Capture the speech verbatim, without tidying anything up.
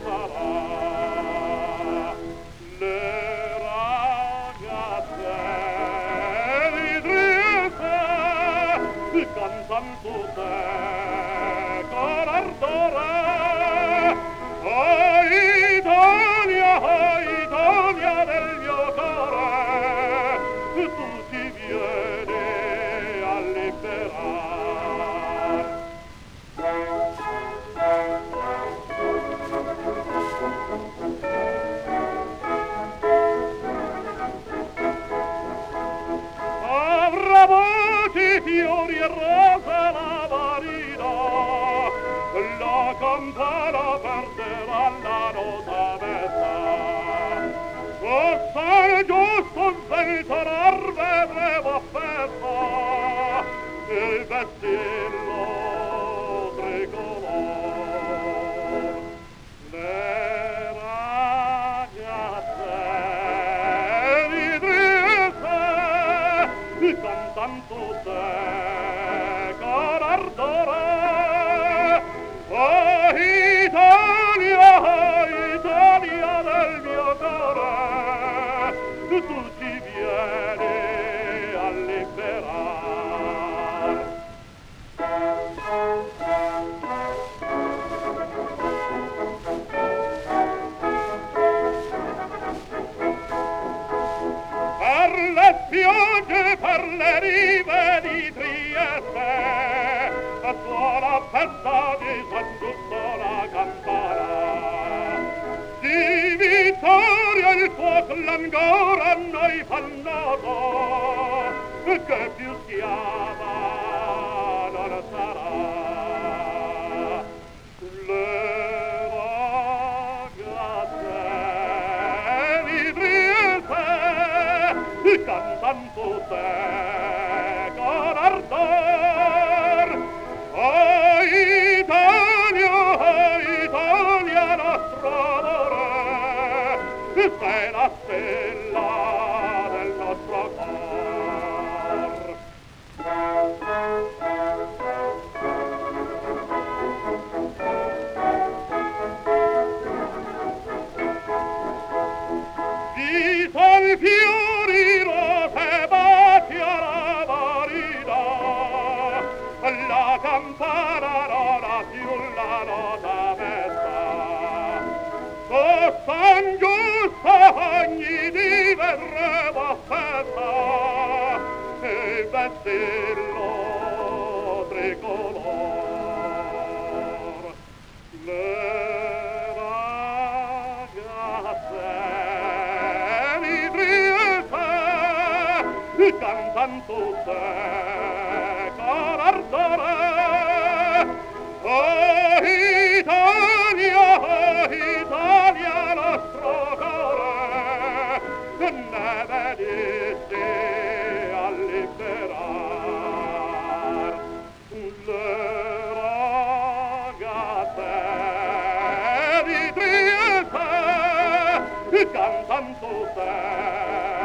sarà. Le ragazze di Trieste cantan tutte con ardore. Oh Italia, oh Italia del mio cuore, tu ti vieni a liberare. Avrà voti, fiori e rose la marina, la campana perderà la nota messa. Cosa è giusto sventrar vedremo festa, il vessillo tricolor. Le ragazze di Trieste cantan tutte con ardore. Oh Italia, oh Italia del mio cuore, tu ti vieni a liberare. Per le spiagge, per le rive di Trieste, suona festa di San Giusto la campana. Di vittoria il fuoco l'ancora a noi fa noto, che più schiava non sarà. Le ragazze di Trieste cantan tutte con ardor. Oh Italia, oh Italia nostro amore, sei la stella del nostro cor. Di son fiori rose batti alla marina, la campana non ha più la nota messa. O San Giusto ogni dì verremo a festa, il vessillo tricolor. Le ragazze di Trieste cantan tutte con ardore. Oh Italia, oh Italia nostro cuore, ne veniste a liberar. Le ragazze di Trieste cantan tutte